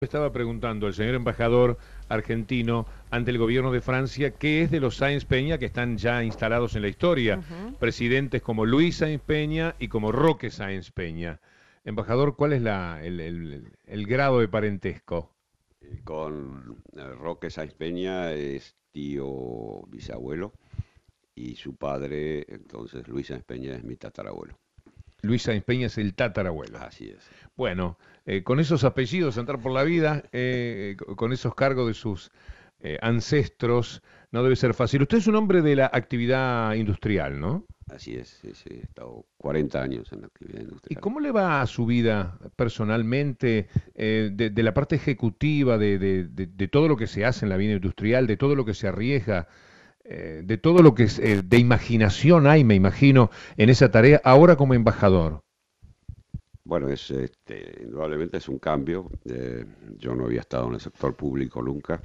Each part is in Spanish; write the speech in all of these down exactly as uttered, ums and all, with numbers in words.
Estaba preguntando al señor embajador argentino ante el gobierno de Francia qué es de los Sáenz Peña que están ya instalados en la historia, Ujú. presidentes como Luis Sáenz Peña y como Roque Sáenz Peña. Embajador, ¿cuál es la, el, el- el grado de parentesco? Eh, Con eh, Roque Sáenz Peña es tío bisabuelo y su padre, entonces Luis Sáenz Peña, es mi tatarabuelo. Luis Sáenz Peña es el tatarabuelo. Así es. Bueno, eh, con esos apellidos, entrar por la vida, eh, co- con esos cargos de sus eh, ancestros, no debe ser fácil. Usted es un hombre de la actividad industrial, ¿no? Así es, sí, sí, he estado cuarenta años en la actividad ¿Y industrial. cómo le va a su vida personalmente, eh, de, de la parte ejecutiva, de, de- de- de todo lo que se hace en la vida industrial, de todo lo que se arriesga, eh, de todo lo que es, eh, de imaginación hay, me imagino, en esa tarea, ahora como embajador? Bueno, es, este, indudablemente es un cambio. Eh, yo no había estado en el sector público nunca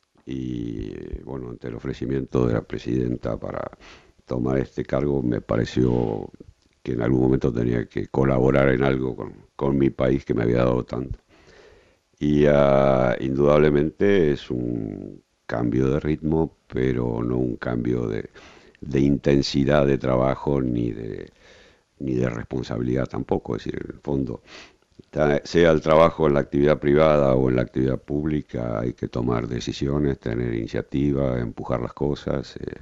y bueno, ante el ofrecimiento de la presidenta para tomar este cargo me pareció que en algún momento tenía que colaborar en algo con, con mi país que me había dado tanto. Y ah, indudablemente es un cambio de ritmo, pero no un cambio de, de intensidad de trabajo ni de, ni de responsabilidad tampoco. Es decir, en el fondo, ta- sea el trabajo en la actividad privada o en la actividad pública, hay que tomar decisiones, tener iniciativa, empujar las cosas. Eh,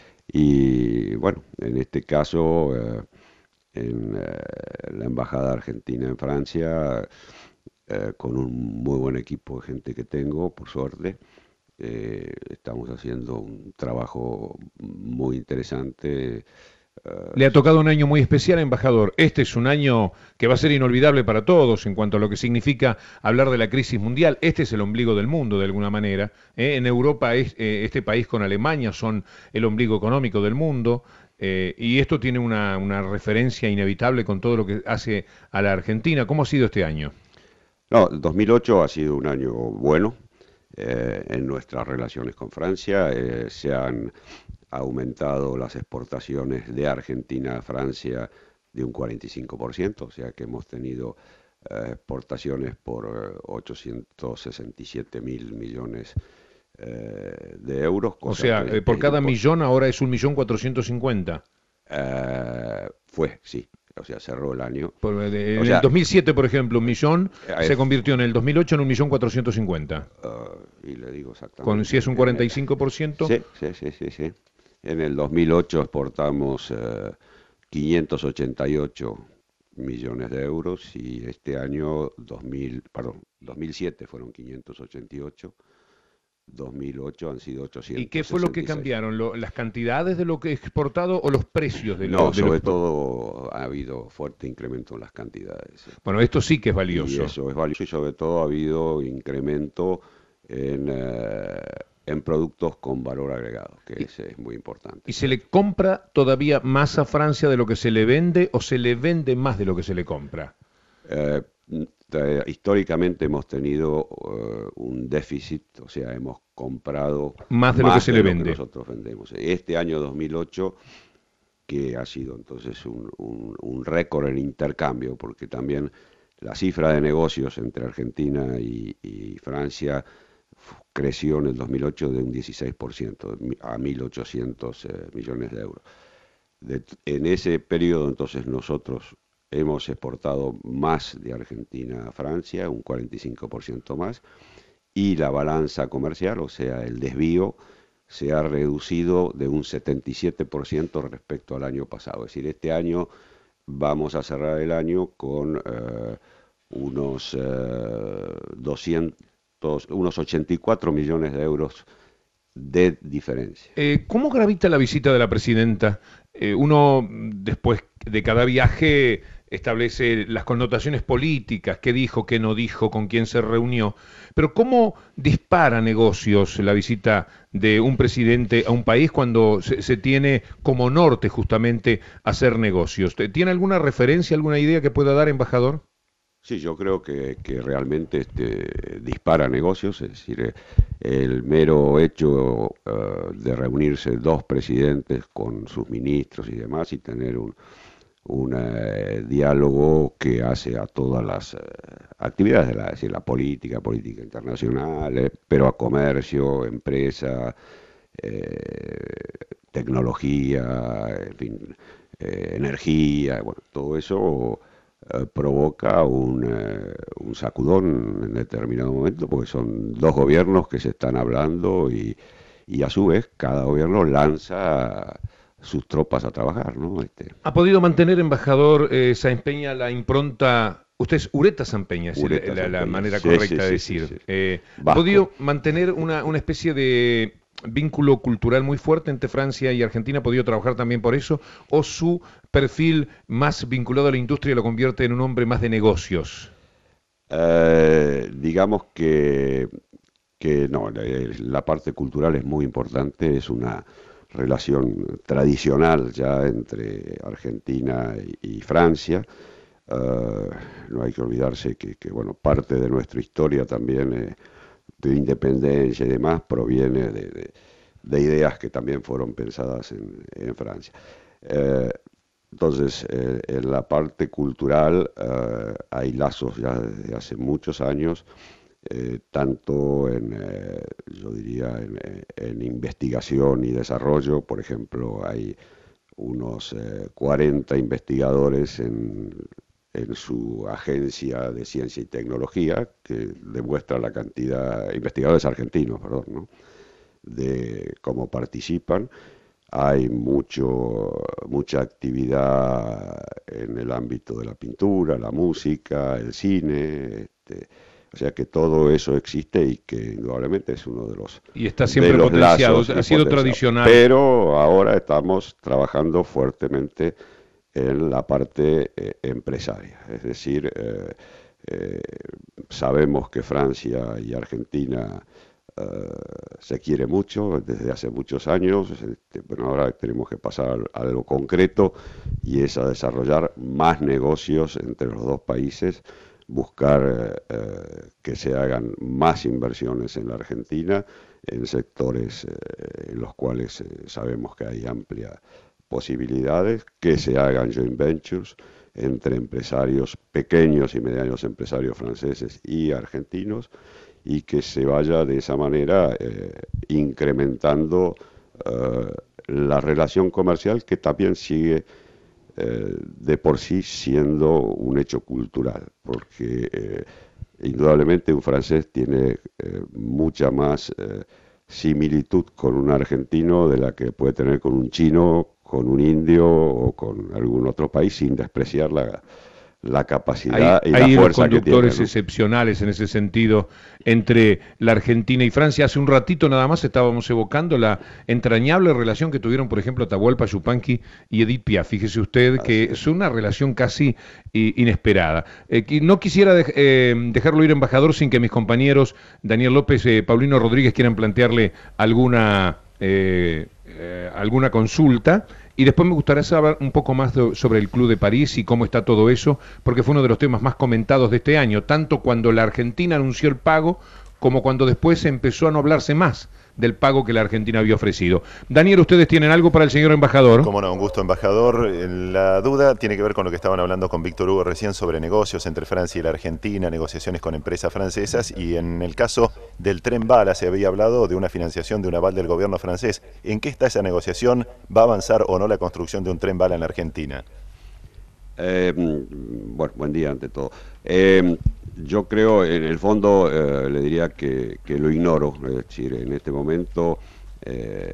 y bueno, en este caso, eh, en eh, la Embajada Argentina en Francia, eh, con un muy buen equipo de gente que tengo, por suerte. Eh, estamos haciendo un trabajo muy interesante. eh, Le ha tocado un año muy especial, embajador. Este es un año que va a ser inolvidable para todos en cuanto a lo que significa hablar de la crisis mundial. Este es el ombligo del mundo, de alguna manera. ¿eh? En Europa, es, eh, este país con Alemania son el ombligo económico del mundo. eh, y esto tiene una, una referencia inevitable con todo lo que hace a la Argentina. ¿Cómo ha sido este año? no, el dos mil ocho ha sido un año bueno eh, en nuestras relaciones con Francia. Eh, se han aumentado las exportaciones de Argentina a Francia de un cuarenta y cinco por ciento, o sea que hemos tenido eh, exportaciones por eh, ochocientos sesenta y siete mil millones eh, de euros, O cosa sea, que eh, por es cada impo- millón ahora es un millón cuatrocientos cincuenta. eh, fue, sí, o sea, cerró el año. Por, eh, O en el sea, dos mil siete, por ejemplo, un millón eh, se convirtió en el dos mil ocho en un millón cuatrocientos cincuenta. uh, y le digo Con, si exactamente, es un en cuarenta y el, cinco por ciento. sí, sí, sí, sí, sí. En el dos mil ocho exportamos eh, quinientos ochenta y ocho millones de euros y este año dos mil, perdón, dos mil siete fueron quinientos ochenta y ocho, dos mil ocho han sido ¿Y qué fue lo que ochocientos sesenta y seis. cambiaron? ¿Lo- ¿Las cantidades de lo que he exportado o los precios de lo, No, de lo sobre exportado? todo ha habido fuerte incremento en las cantidades. Bueno, esto sí que es Y valioso. eso es valioso y sobre todo ha habido incremento en, eh, en productos con valor agregado, que ¿Y, ese es muy importante. y se le compra todavía más a Francia de lo que se le vende o se le vende más de lo que se le compra? Eh, eh, históricamente hemos tenido eh, un déficit, o sea, hemos comprado Más de lo que más se le de lo que vende. nosotros vendemos. Este año dos mil ocho, que ha sido entonces un, un- un récord en intercambio, porque también la cifra de negocios entre Argentina y, y Francia fu- creció en el dos mil ocho de un dieciséis por ciento a mil ochocientos eh, millones de euros. De- en ese periodo entonces nosotros hemos exportado más de Argentina a Francia, un cuarenta y cinco por ciento más, y la balanza comercial, o sea, el desvío, se ha reducido de un setenta y siete por ciento respecto al año pasado. Es decir, este año vamos a cerrar el año con eh, unos eh, doscientos, unos ochenta y cuatro millones de euros de diferencia. Eh, ¿cómo gravita la visita de la presidenta? Eh, uno, mm, después de cada viaje, establece las connotaciones políticas, qué dijo, qué no dijo, con quién se reunió, pero ¿cómo dispara negocios la visita de un presidente a un país cuando se, se tiene como norte justamente hacer negocios? ¿Tiene alguna referencia, alguna idea que pueda dar, embajador? Sí, yo creo que, que realmente este, dispara negocios, es decir, eh, el mero hecho eh, de reunirse dos presidentes con sus ministros y demás y tener un, un eh, diálogo que hace a todas las eh, actividades de la, es decir, la política, política internacional, eh, pero a comercio, empresa, eh, tecnología, en fin, eh, energía, bueno, todo eso eh, provoca un, eh, un sacudón en determinado momento, porque son dos gobiernos que se están hablando y, y a su vez cada gobierno lanza sus tropas a trabajar, ¿no? Este, ¿Ha podido mantener, embajador eh, Sáenz Peña, la impronta? Usted es Ureta Sáenz Peña, es Ureta la, la- Sáenz la Peña. manera Sí, correcta sí, de sí, sí, decir. sí. Eh, ¿ha Vasco. podido mantener una, una especie de vínculo cultural muy fuerte entre Francia y Argentina? ¿Ha podido trabajar también por eso? ¿O su perfil más vinculado a la industria lo convierte en un hombre más de negocios? Eh, digamos que, que no, la, la parte cultural es muy importante, es una relación tradicional ya entre Argentina y, y Francia. Uh, no hay que olvidarse que, que, bueno, parte de nuestra historia también eh, de independencia y demás proviene de, de, de ideas que también fueron pensadas en, en Francia. Uh, entonces, eh, en la parte cultural uh, hay lazos ya desde hace muchos años, eh, tanto en, eh, yo diría, en, en investigación y desarrollo. Por ejemplo, hay unos eh, cuarenta investigadores en, en su agencia de ciencia y tecnología, que demuestra la cantidad, investigadores argentinos, perdón, ¿no? De cómo participan. Hay mucho, mucha actividad en el ámbito de la pintura, la música, el cine, este, o sea que todo eso existe y que indudablemente es uno de los, Y está de siempre los potenciado, lazos ha y sido potenciados. tradicional. Pero ahora estamos trabajando fuertemente en la parte eh, empresaria, es decir, eh, eh, sabemos que Francia y Argentina uh, se quiere mucho desde hace muchos años. Este, bueno, ahora tenemos que pasar a lo concreto y es a desarrollar más negocios entre los dos países, buscar eh, que se hagan más inversiones en la Argentina en sectores eh, en los cuales eh, sabemos que hay amplia posibilidades, que se hagan joint ventures entre empresarios pequeños y medianos empresarios franceses y argentinos, y que se vaya de esa manera eh, incrementando eh, la relación comercial, que también sigue eh, de por sí siendo un hecho cultural, porque eh, indudablemente un francés tiene eh, mucha más eh, similitud con un argentino de la que puede tener con un chino, con un indio o con algún otro país, sin despreciar la, la capacidad Hay, y la hay unos fuerza que tiene, conductores ¿no? excepcionales en ese sentido entre la Argentina y Francia. Hace un ratito nada más estábamos evocando la entrañable relación que tuvieron, por ejemplo, Atahualpa Yupanqui y Edith Piaf. Fíjese usted que Así es es. una relación casi eh, inesperada. Eh, que no quisiera de- eh, dejarlo ir, embajador, sin que mis compañeros Daniel López y eh, Paulino Rodríguez quieran plantearle alguna, eh, eh, alguna consulta. Y después me gustaría saber un poco más de- sobre el Club de París y cómo está todo eso, porque fue uno de los temas más comentados de este año, tanto cuando la Argentina anunció el pago, como cuando después empezó a no hablarse más del pago que la Argentina había ofrecido. Daniel, ¿ustedes tienen algo para el señor embajador? Cómo no, un gusto, embajador. La duda tiene que ver con lo que estaban hablando con Víctor Hugo recién sobre negocios entre Francia y la Argentina, negociaciones con empresas francesas, y en el caso del tren bala se había hablado de una financiación de un aval del gobierno francés. ¿En qué está esa negociación? ¿Va a avanzar o no la construcción de un tren bala en la Argentina? Eh, bueno, buen día ante todo. Eh, yo creo, en el fondo, eh, le diría que, que lo ignoro, es decir, en este momento eh,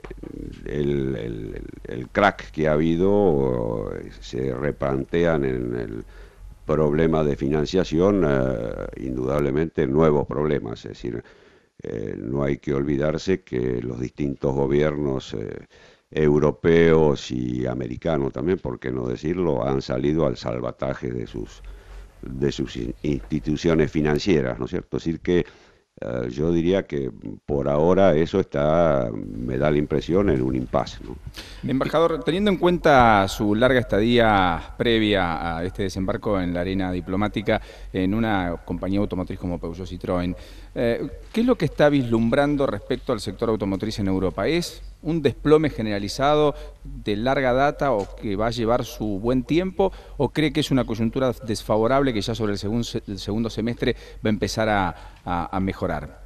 el, el- el crack que ha habido eh, se replantean en el problema de financiación, eh, indudablemente nuevos problemas, es decir, eh, no hay que olvidarse que los distintos gobiernos eh, europeos y americanos también, por qué no decirlo, han salido al salvataje de sus, de sus in- instituciones financieras, ¿no es cierto? Es decir, que eh, yo diría que por ahora eso está, me da la impresión, en un impasse, ¿no? Embajador, teniendo en cuenta su larga estadía previa a este desembarco en la arena diplomática en una compañía automotriz como Peugeot Citroën, eh, ¿qué es lo que está vislumbrando respecto al sector automotriz en Europa? ¿Es un desplome generalizado de larga data o que va a llevar su buen tiempo, o cree que es una coyuntura desfavorable que ya sobre el segundo, el segundo semestre va a empezar a, a, a mejorar?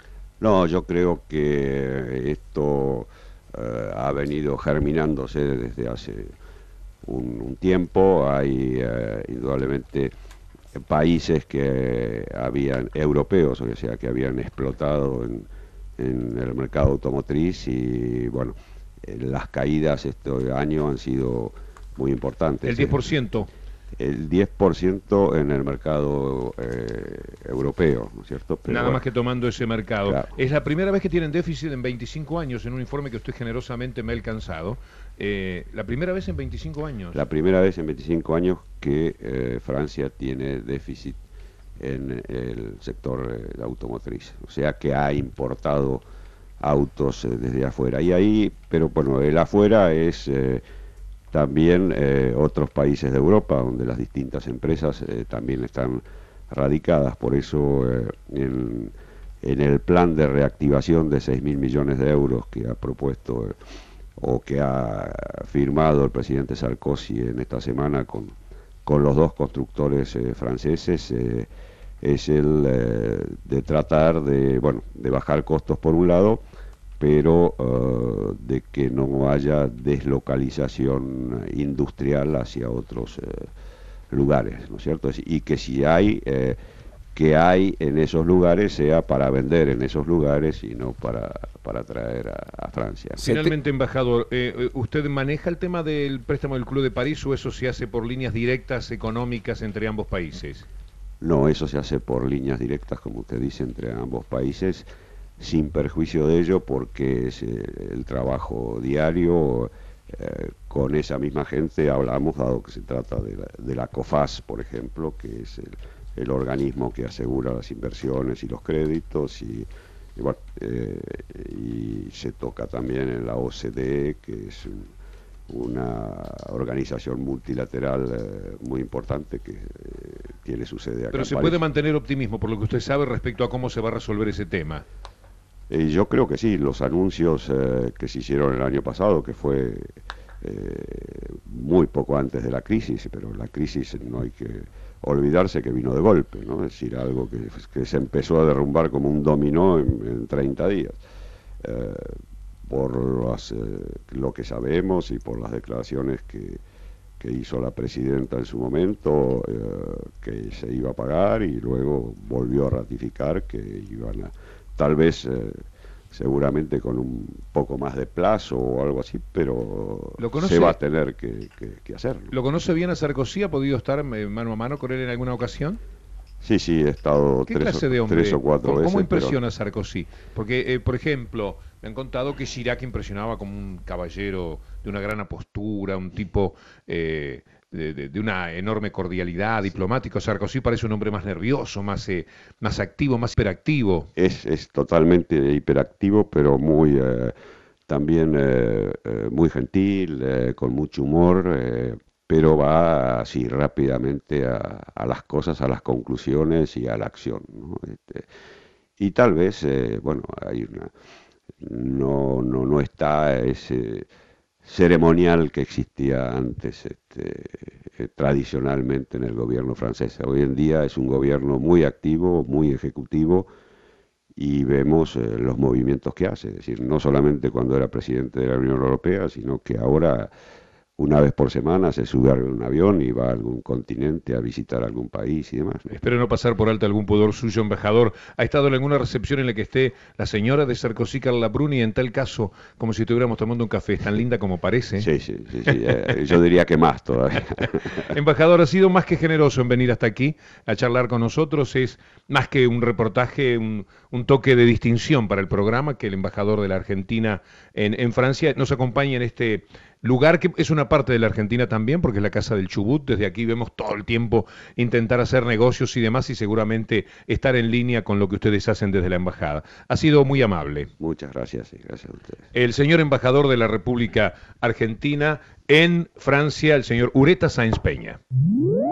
No, yo creo que esto eh, ha venido germinándose desde hace un, un tiempo. Hay eh, indudablemente países que habían, europeos, o sea, que habían explotado en, en el mercado automotriz y, bueno, las caídas este año han sido muy importantes. El diez por ciento. El diez por ciento en el mercado eh, europeo, ¿no es cierto? Pero Nada bueno, más que tomando ese mercado. Claro. Es la primera vez que tienen déficit en veinticinco años, en un informe que usted generosamente me ha alcanzado. Eh, la primera vez en veinticinco años. La primera vez en veinticinco años que eh, Francia tiene déficit en el sector eh, automotriz. O sea que ha importado autos eh, desde afuera. Y ahí, pero bueno, el afuera es... Eh, También eh, otros países de Europa, donde las distintas empresas eh, también están radicadas. Por eso, eh, en, en el plan de reactivación de seis mil millones de euros que ha propuesto eh, o que ha firmado el presidente Sarkozy en esta semana con, con los dos constructores eh, franceses, eh, es el eh, de tratar de, bueno, de bajar costos por un lado, pero uh, de que no haya deslocalización industrial hacia otros eh, lugares, ¿no es cierto? Y que si hay, eh, que hay en esos lugares sea para vender en esos lugares y no para, para traer a, a Francia. Finalmente, embajador, eh, ¿usted maneja el tema del préstamo del Club de París o eso se hace por líneas directas económicas entre ambos países? No, eso se hace por líneas directas, como usted dice, entre ambos países, sin perjuicio de ello, porque es eh, el trabajo diario. Eh, con esa misma gente hablamos, dado que se trata de la, de la COFAS, por ejemplo, que es el, el organismo que asegura las inversiones y los créditos, y, y, bueno, eh, y se toca también en la O C D E, que es un, una organización multilateral eh, muy importante que eh, tiene su sede acá. Pero se en puede París. mantener optimismo por lo que usted sabe respecto a cómo se va a resolver ese tema. Eh, yo creo que sí, los anuncios eh, que se hicieron el año pasado, que fue eh, muy poco antes de la crisis, pero la crisis no hay que olvidarse que vino de golpe, ¿no? Es decir, algo que, que se empezó a derrumbar como un dominó en, en treinta días. Eh, por las, eh, lo que sabemos y por las declaraciones que, que hizo la presidenta en su momento, eh, que se iba a pagar y luego volvió a ratificar que iban a... Tal vez, eh, seguramente con un poco más de plazo o algo así, pero se va a tener que, que, que hacerlo. ¿Lo conoce bien a Sarkozy? ¿Ha podido estar mano a mano con él en alguna ocasión? Sí, sí, he estado ¿Qué tres, clase o, de hombre? tres o cuatro ¿Cómo veces. ¿Cómo impresiona pero... a Sarkozy? Porque, eh, por ejemplo, me han contado que Chirac impresionaba como un caballero de una gran apostura, un tipo... Eh, De, de, de una enorme cordialidad, diplomático. Sarkozy parece un hombre más nervioso, más, eh, más activo, más hiperactivo. Es, es totalmente hiperactivo, pero muy eh, también eh, eh, muy gentil, eh, con mucho humor, eh, pero va así rápidamente a, a las cosas, a las conclusiones y a la acción, ¿no? Este, y tal vez, eh, bueno, hay una, no, no, no está ese ceremonial que existía antes este, eh, tradicionalmente en el gobierno francés. Hoy en día es un gobierno muy activo, muy ejecutivo, y vemos eh, los movimientos que hace. Es decir, no solamente cuando era presidente de la Unión Europea, sino que ahora una vez por semana se sube a un avión y va a algún continente a visitar algún país y demás, ¿no? Espero no pasar por alto algún pudor suyo, embajador. ¿Ha estado en alguna recepción en la que esté la señora de Sarkozy, Carla Bruni, en tal caso, como si estuviéramos tomando un café? Es tan linda como parece. Sí, sí, sí, sí. Eh, yo diría que más todavía. Embajador, ha sido más que generoso en venir hasta aquí a charlar con nosotros. Es más que un reportaje, un, un toque de distinción para el programa, que el embajador de la Argentina en, en Francia nos acompaña en este lugar que es una parte de la Argentina también, porque es la Casa del Chubut. Desde aquí vemos todo el tiempo intentar hacer negocios y demás, y seguramente estar en línea con lo que ustedes hacen desde la embajada. Ha sido muy amable. Muchas gracias y gracias a ustedes. El señor embajador de la República Argentina en Francia, el señor Ureta Sáenz Peña.